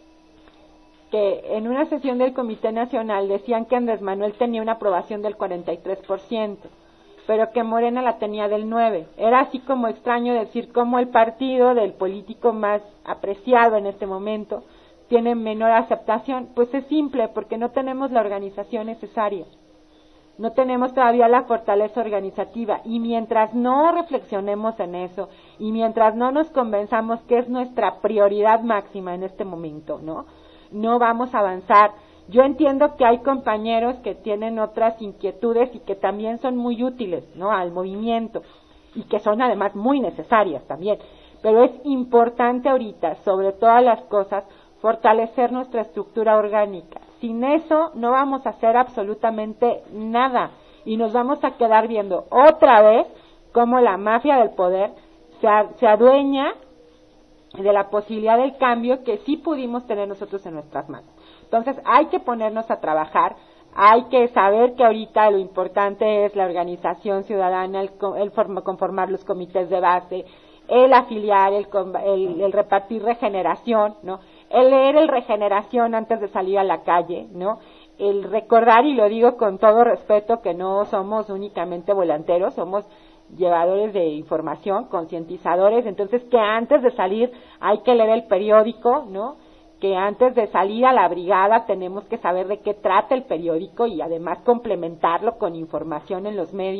que en una sesión del Comité Nacional decían que Andrés Manuel tenía una aprobación del cuarenta y tres por ciento, pero que Morena la tenía del nueve por ciento. Era así como extraño decir cómo el partido del político más apreciado en este momento tiene menor aceptación. Pues es simple, porque no tenemos la organización necesaria. No tenemos todavía la fortaleza organizativa, y mientras no reflexionemos en eso, y mientras no nos convenzamos que es nuestra prioridad máxima en este momento, ¿no?, no vamos a avanzar. Yo entiendo que hay compañeros que tienen otras inquietudes y que también son muy útiles, ¿no?, al movimiento, y que son además muy necesarias también, pero es importante ahorita, sobre todas las cosas, fortalecer nuestra estructura orgánica. Sin eso no vamos a hacer absolutamente nada, y nos vamos a quedar viendo otra vez cómo la mafia del poder se, a, se adueña de la posibilidad del cambio que sí pudimos tener nosotros en nuestras manos. Entonces hay que ponernos a trabajar, hay que saber que ahorita lo importante es la organización ciudadana, el, el conformar los comités de base, el afiliar, el, el, el repartir regeneración, ¿no?, el leer el regeneración antes de salir a la calle, ¿no?, el recordar, y lo digo con todo respeto, que no somos únicamente volanteros, somos llevadores de información, concientizadores. Entonces, que antes de salir hay que leer el periódico, ¿no?, que antes de salir a la brigada tenemos que saber de qué trata el periódico y además complementarlo con información en los medios,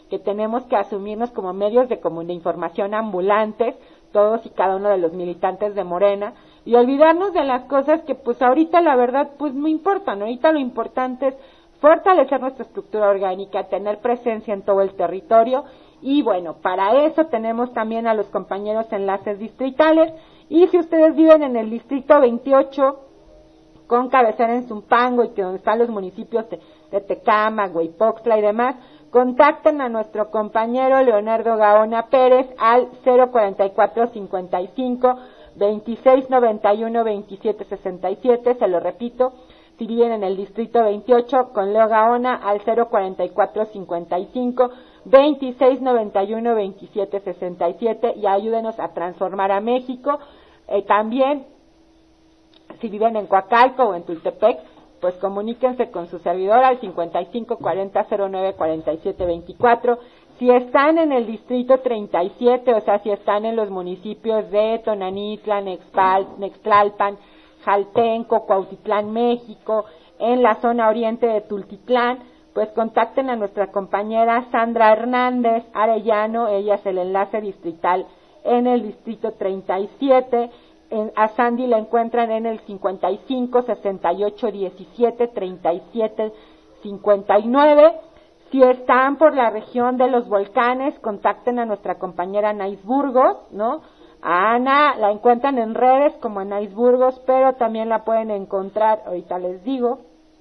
que tenemos que asumirnos como medios de, como de información ambulantes, todos y cada uno de los militantes de Morena, y olvidarnos de las cosas que pues ahorita la verdad pues no importan. Ahorita lo importante es fortalecer nuestra estructura orgánica, tener presencia en todo el territorio, y bueno, para eso tenemos también a los compañeros enlaces distritales, y si ustedes viven en el distrito veintiocho, con cabecera en Zumpango, y que donde están los municipios de, de Tecama, Hueypoxtla y demás, contacten a nuestro compañero Leonardo Gaona Pérez al cero cuarenta y cuatro cincuenta y cinco veintiséis noventa y uno veintisiete sesenta y siete, se lo repito, si viven en el distrito veintiocho, con Leo Gaona al cero cuarenta y cuatro cincuenta y cinco veintiséis noventa y uno veintisiete sesenta y siete, y ayúdenos a transformar a México. Eh, también, si viven en Coacalco o en Tultepec, pues comuníquense con su servidor al cincuenta y cinco cuarenta cero nueve cuarenta y siete veinticuatro. Si están en el distrito treinta y siete, o sea, si están en los municipios de Tonanitla, Nexpal, Nextlalpan, Jaltenco, Cuautitlán, México, en la zona oriente de Tultitlán, pues contacten a nuestra compañera Sandra Hernández Arellano, ella es el enlace distrital en el distrito treinta y siete, en, a Sandy la encuentran en el cincuenta y cinco sesenta y ocho diecisiete treinta y siete cincuenta y nueve. Si están por la región de los volcanes, contacten a nuestra compañera Anaís Burgos, ¿no? A Ana la encuentran en redes como Anaís Burgos, pero también la pueden encontrar, ahorita les digo,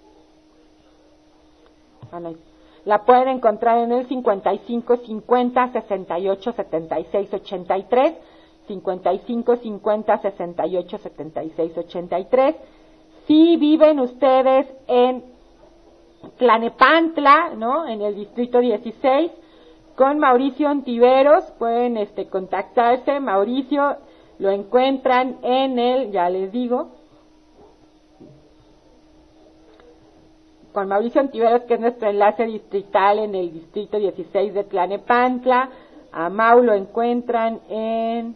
Anaís, la pueden encontrar en el cincuenta y cinco cincuenta sesenta y ocho setenta y seis ochenta y tres, cincuenta y cinco cincuenta sesenta y ocho setenta y seis ochenta y tres. Si viven ustedes en Tlanepantla, ¿no? En el distrito dieciséis, con Mauricio Ontiveros pueden este contactarse. Mauricio lo encuentran en el, ya les digo, con Mauricio Ontiveros, que es nuestro enlace distrital en el distrito dieciséis de Tlanepantla. A Mau lo encuentran en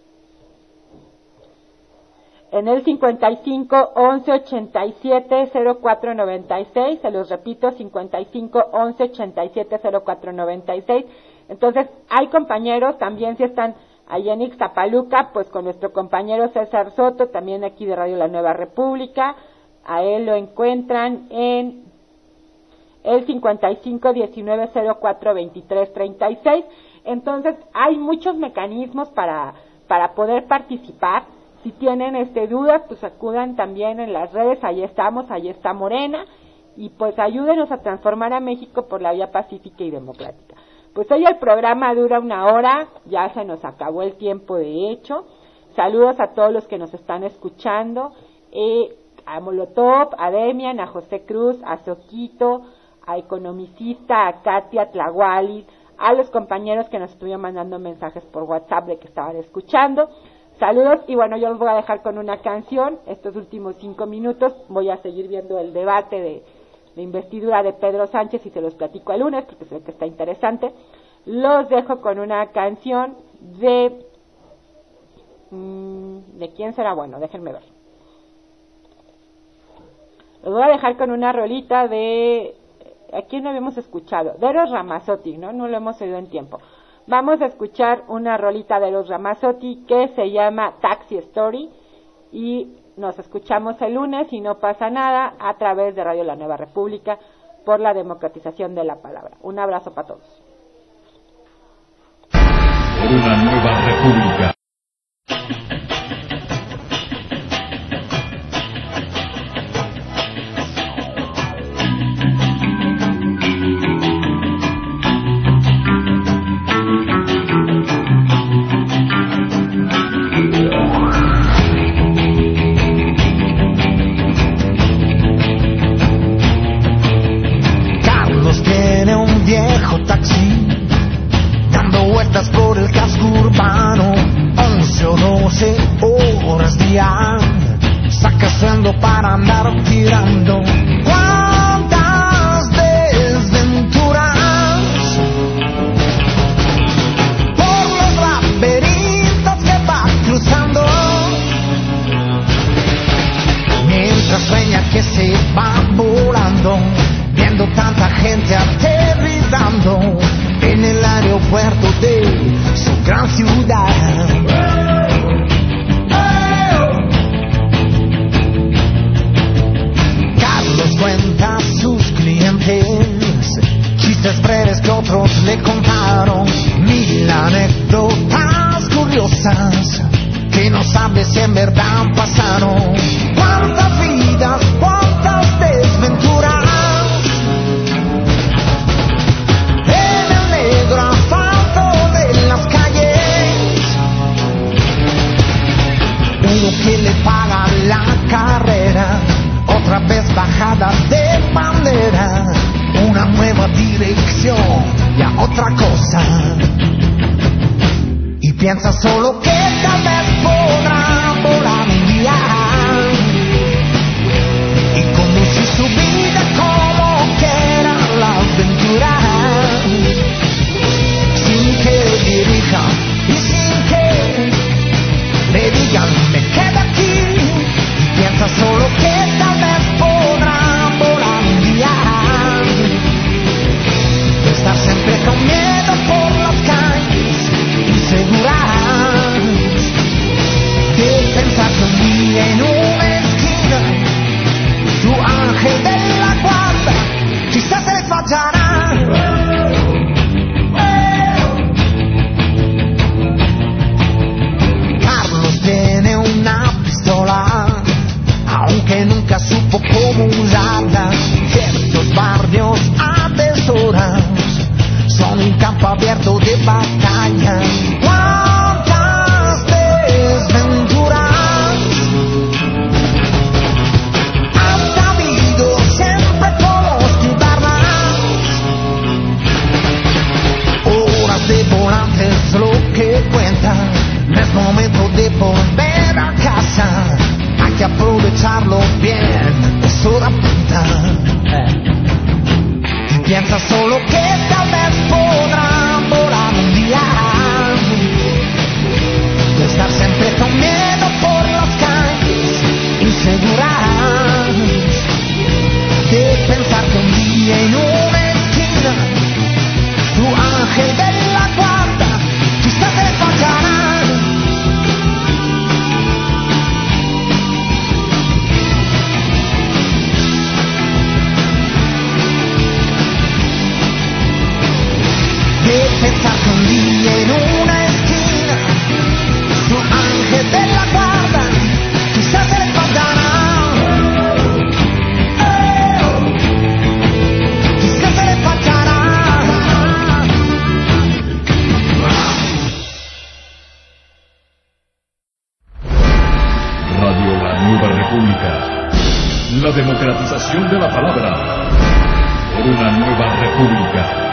en el cincuenta y cinco once ochenta y siete cero cuatro noventa y seis, se los repito, cincuenta y cinco once ochenta y siete cero cuatro noventa y seis. Entonces, hay compañeros también, si están allá en Ixtapaluca, pues con nuestro compañero César Soto, también aquí de Radio La Nueva República, a él lo encuentran en el cincuenta y cinco diecinueve cero cuatro veintitrés treinta y seis. Entonces, hay muchos mecanismos para, para poder participar. Si tienen este dudas, pues acudan también en las redes, ahí estamos, ahí está Morena, y pues ayúdenos a transformar a México por la vía pacífica y democrática. Pues hoy el programa dura una hora, ya se nos acabó el tiempo de hecho. Saludos a todos los que nos están escuchando, eh, a Molotov, a Demian, a José Cruz, a Soquito, a Economicista, a Katia Tlahuali, a los compañeros que nos estuvieron mandando mensajes por WhatsApp de que estaban escuchando. Saludos, y bueno, yo los voy a dejar con una canción, estos últimos cinco minutos, voy a seguir viendo el debate de, de investidura de Pedro Sánchez y se los platico el lunes, porque sé que está interesante. Los dejo con una canción de... Mmm, ¿de quién será? Bueno, déjenme ver. Los voy a dejar con una rolita de... ¿A quién no habíamos escuchado? De Eros Ramazzotti, ¿no? No lo hemos oído en tiempo. Vamos a escuchar una rolita de los Ramazzotti que se llama Taxi Story, y nos escuchamos el lunes, y no pasa nada, a través de Radio La Nueva República, por la democratización de la palabra. Un abrazo para todos. Por una nueva república. Por el casco urbano, once o doce horas día, sacando para andar tirando. Cuántas desventuras por los laberintos que va cruzando, mientras sueña que se va volando, viendo tanta gente aterrizando. sabes si en verdad pasaron. Cuántas vidas, cuántas desventuras en el negro asfalto de las calles. Uno que le paga la carrera, otra vez bajada de bandera, una nueva dirección y a otra cosa. Y piensa solo que tal vez podrá volar un día y conducir su vida como quiera la aventura, sin que dirija y sin que le digan me quedo aquí. Y piensa solo que tal vez podrá volar un día, estar siempre con miedo por las calles inseguras, de pensar que un día en una esquina tu ángel de la guarda quizás se le fallará. Carlos tiene una pistola, aunque nunca supo cómo usarla. Estos barrios atesoran, son un campo abierto de batalla. Cuántas desventuras has sabido siempre cómo esquivarlas. Horas de volante es lo que cuenta, no es momento de volver a casa. Hay que aprovecharlo bien, es hora punta. Y piensa solo que tal vez podrá volar un día, de estar siempre con miedo por las calles inseguras, de pensar que un día en una esquina tu ángel de la guarda quizás te fallará. De pensar que un día en una esquina tu ángel de la guarda quizás se le faltará. Oh, quizás se le faltará. Radio La Nueva República. La democratización de la palabra por una nueva república.